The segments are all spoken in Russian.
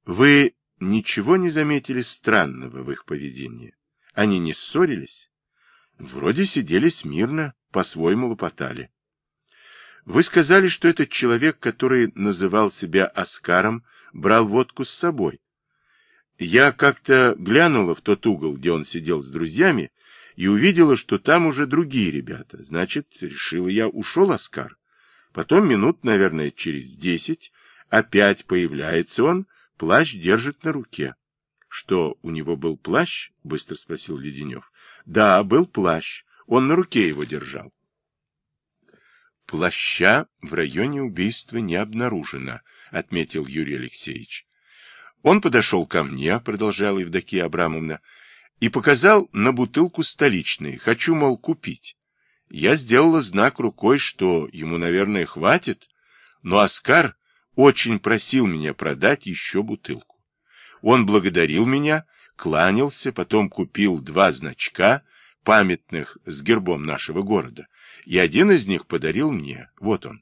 Вы ничего не заметили странного в их поведении? Они не ссорились? Вроде сидели смирно, по-своему лопотали. Вы сказали, что этот человек, который называл себя Оскаром, брал водку с собой. Я как-то глянула в тот угол, где он сидел с друзьями, и увидела, что там уже другие ребята. Значит, решила я, ушел Оскар. Потом минут, наверное, через 10 опять появляется он, плащ держит на руке. — Что, у него был плащ? — быстро спросил Леденев. — Да, был плащ. Он на руке его держал. — Плаща в районе убийства не обнаружено, — отметил Юрий Алексеевич. Он подошел ко мне, продолжала Евдокия Абрамовна, и показал на бутылку столичной. Хочу, мол, купить. Я сделала знак рукой, что ему, наверное, хватит, но Оскар очень просил меня продать еще бутылку. Он благодарил меня, кланялся, потом купил 2 значка, памятных с гербом нашего города, и один из них подарил мне. Вот он.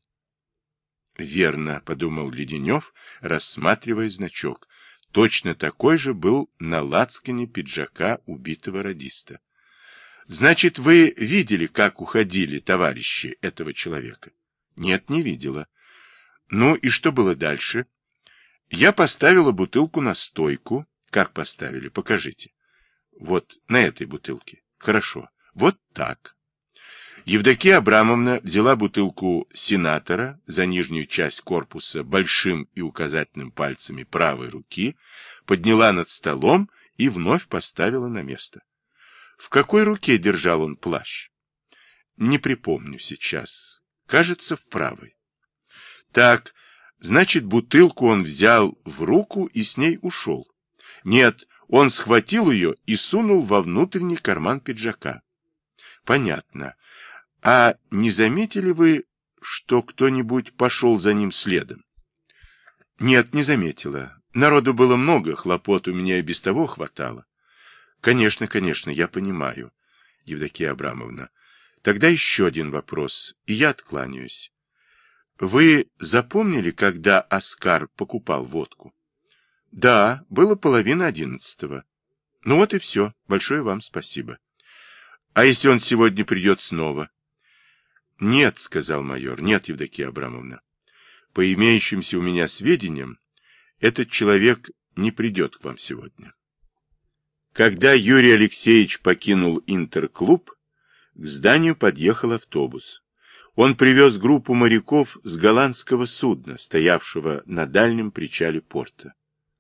Верно, подумал Леденев, рассматривая значок. Точно такой же был на лацкане пиджака убитого радиста. Значит, вы видели, как уходили товарищи этого человека? Нет, не видела. Ну и что было дальше? Я поставила бутылку на стойку. Как поставили? Покажите. Вот на этой бутылке. Хорошо. Вот так. Евдокия Абрамовна взяла бутылку сенатора за нижнюю часть корпуса большим и указательным пальцами правой руки, подняла над столом и вновь поставила на место. В какой руке держал он плащ? Не припомню сейчас. Кажется, в правой. Так, значит, бутылку он взял в руку и с ней ушел. Нет, он схватил ее и сунул во внутренний карман пиджака. Понятно. А не заметили вы, что кто-нибудь пошел за ним следом? Нет, не заметила. Народу было много, хлопот у меня и без того хватало. Конечно, конечно, я понимаю, Евдокия Абрамовна. Тогда еще один вопрос, и я откланяюсь. Вы запомнили, когда Оскар покупал водку? Да, было 10:30. Ну вот и все. Большое вам спасибо. А если он сегодня придет снова? Нет, сказал майор. Нет, Евдокия Абрамовна. По имеющимся у меня сведениям, этот человек не придет к вам сегодня. Когда Юрий Алексеевич покинул интерклуб, к зданию подъехал автобус. Он привез группу моряков с голландского судна, стоявшего на дальнем причале порта.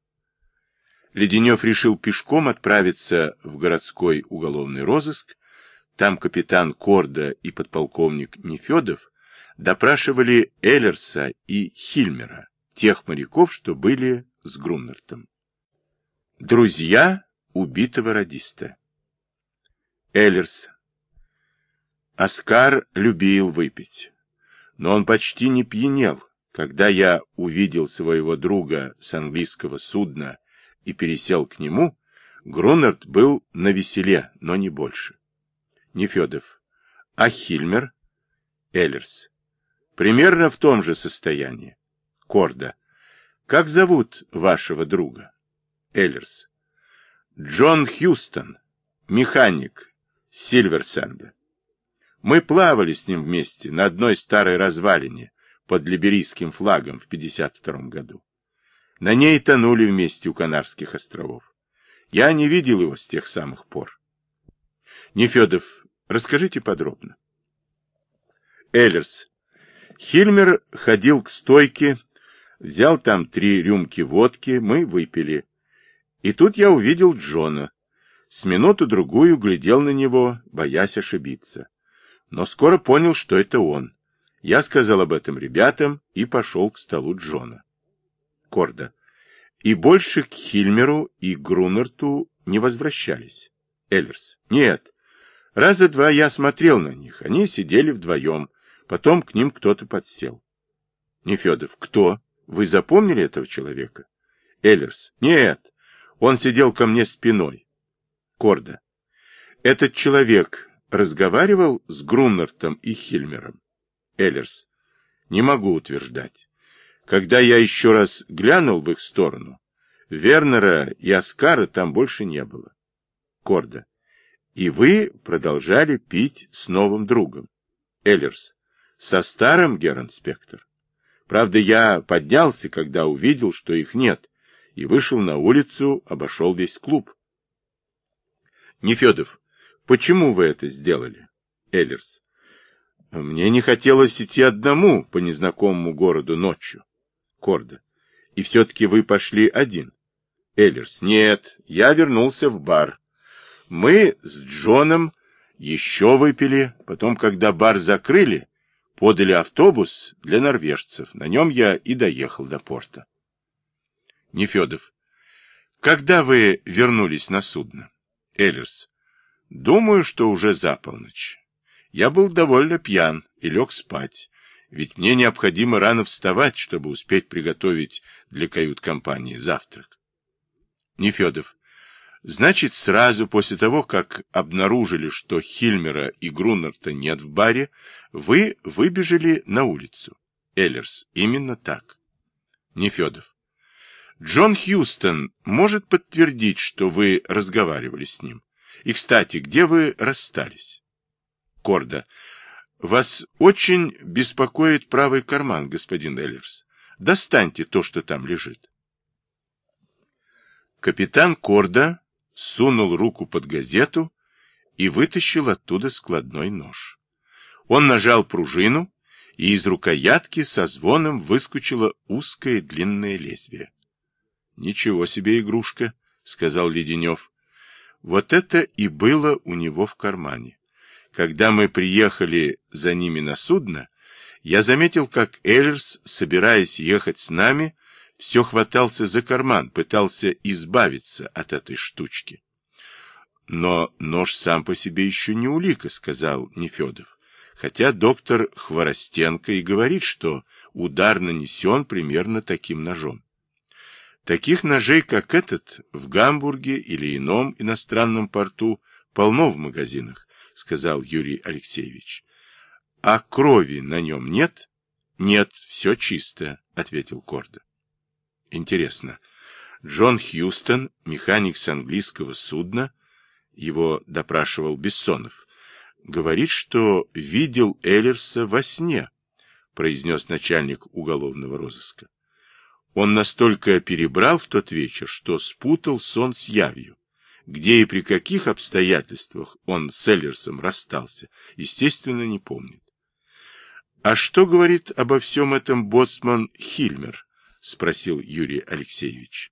Леденев решил пешком отправиться в городской уголовный розыск. Там капитан Корда и подполковник Нефедов допрашивали Эллерса и Хильмера, тех моряков, что были с Груннертом. Друзья убитого радиста. Эллерс. Оскар любил выпить, но он почти не пьянел. Когда я увидел своего друга с английского судна и пересел к нему, Груннерт был навеселе, но не больше. Нефедов. А Хильмер? Эллерс. Примерно в том же состоянии. Корда. Как зовут вашего друга? Эллерс. Джон Хьюстон, механик Сильверсенда. Мы плавали с ним вместе на одной старой развалине под либерийским флагом в 52 году. На ней тонули вместе у Канарских островов. Я не видел его с тех самых пор. Нефедов, расскажите подробно. Эллерс. Хильмер ходил к стойке, взял там 3 рюмки водки, мы выпили. И тут я увидел Джона. С минуту-другую глядел на него, боясь ошибиться. Но скоро понял, что это он. Я сказал об этом ребятам и пошел к столу Джона. Корда. И больше к Хильмеру и Груннерту не возвращались. Эллерс. Нет. Раза 2 я смотрел на них. Они сидели вдвоем. Потом к ним кто-то подсел. Нефедов. Кто? Вы запомнили этого человека? Эллерс. Нет. Он сидел ко мне спиной. Корда. Этот человек разговаривал с Груннертом и Хильмером? Эллерс. Не могу утверждать. Когда я еще раз глянул в их сторону, Вернера и Оскара там больше не было. Корда. И вы продолжали пить с новым другом. Эллерс. Со старым, герр-инспектор. Правда, я поднялся, когда увидел, что их нет, и вышел на улицу, обошел весь клуб. Нефедов. Почему вы это сделали? Эллерс. Мне не хотелось идти одному по незнакомому городу ночью. Корда. И все-таки вы пошли один. Эллерс. Нет, я вернулся в бар. Мы с Джоном еще выпили, потом, когда бар закрыли, подали автобус для норвежцев. На нем я и доехал до порта. Нефедов. Когда вы вернулись на судно? Эллерс. Думаю, что уже за полночь. Я был довольно пьян и лег спать, ведь мне необходимо рано вставать, чтобы успеть приготовить для кают-компании завтрак. Нефедов. Значит, сразу после того, как обнаружили, что Хильмера и Груннерта нет в баре, вы выбежали на улицу. Эллерс. Именно так. Нефедов. Джон Хьюстон может подтвердить, что вы разговаривали с ним? И, кстати, где вы расстались? Корда. Вас очень беспокоит правый карман, господин Эллерс. Достаньте то, что там лежит. Капитан Корда сунул руку под газету и вытащил оттуда складной нож. Он нажал пружину, и из рукоятки со звоном выскочило узкое длинное лезвие. — Ничего себе игрушка, — сказал Леденев. Вот это и было у него в кармане. Когда мы приехали за ними на судно, я заметил, как Эллерс, собираясь ехать с нами, все хватался за карман, пытался избавиться от этой штучки. Но нож сам по себе еще не улика, сказал Нефедов. Хотя доктор Хворостенко и говорит, что удар нанесен примерно таким ножом. Таких ножей, как этот, в Гамбурге или ином иностранном порту полно в магазинах, сказал Юрий Алексеевич. А крови на нем нет? Нет, все чисто, ответил Корда. Интересно, Джон Хьюстон, механик с английского судна, его допрашивал Бессонов, говорит, что видел Эллерса во сне, произнес начальник уголовного розыска. Он настолько перебрал в тот вечер, что спутал сон с явью. Где и при каких обстоятельствах он с Эллерсом расстался, естественно, не помнит. А что говорит обо всем этом боцман Хильмер? Спросил Юрий Алексеевич.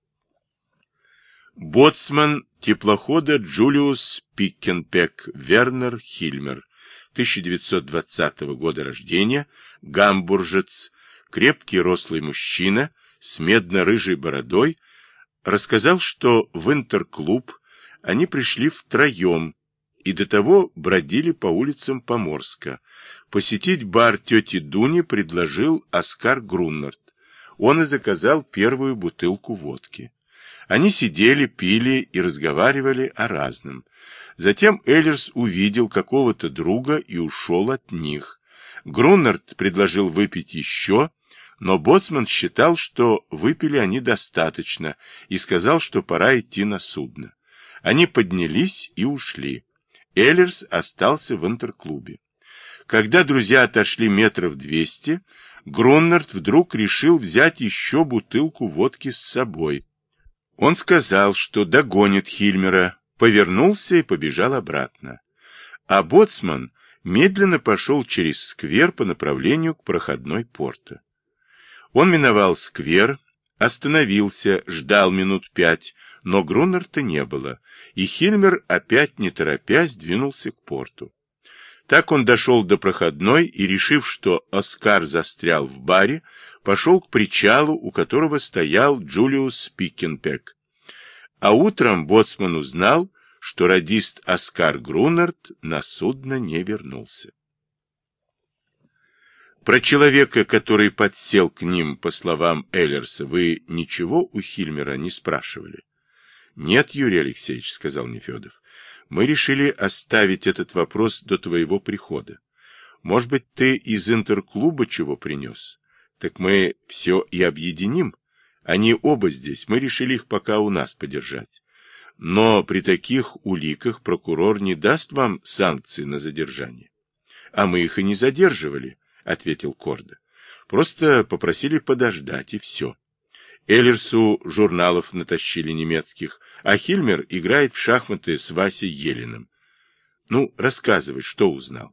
Боцман теплохода Джулиус Пиккенпек Вернер Хильмер, 1920 года рождения, гамбуржец, крепкий рослый мужчина с медно-рыжей бородой, рассказал, что в интерклуб они пришли втроем и до того бродили по улицам Поморска. Посетить бар тети Дуни предложил Оскар Груннерт. Он и заказал первую бутылку водки. Они сидели, пили и разговаривали о разном. Затем Эллерс увидел какого-то друга и ушел от них. Груннерт предложил выпить еще, но боцман считал, что выпили они достаточно, и сказал, что пора идти на судно. Они поднялись и ушли. Эллерс остался в интерклубе. Когда друзья отошли метров 200, Груннерт вдруг решил взять еще бутылку водки с собой. Он сказал, что догонит Хильмера, повернулся и побежал обратно. А боцман медленно пошел через сквер по направлению к проходной порта. Он миновал сквер, остановился, ждал минут 5, но Груннерта не было, и Хильмер опять не торопясь двинулся к порту. Так он дошел до проходной и, решив, что Оскар застрял в баре, пошел к причалу, у которого стоял Джулиус Пиккенпек. А утром боцман узнал, что радист Оскар Груннерт на судно не вернулся. Про человека, который подсел к ним, по словам Эллерса, вы ничего у Хильмера не спрашивали? — Нет, Юрий Алексеевич, — сказал Нефедов. — Мы решили оставить этот вопрос до твоего прихода. Может быть, ты из интерклуба чего принес? Так мы все и объединим. Они оба здесь, мы решили их пока у нас подержать. Но при таких уликах прокурор не даст вам санкции на задержание. А мы их и не задерживали, ответил Корда. Просто попросили подождать, и все. Эллерсу журналов натащили немецких, а Хильмер играет в шахматы с Васей Елиным. Ну, рассказывай, что узнал.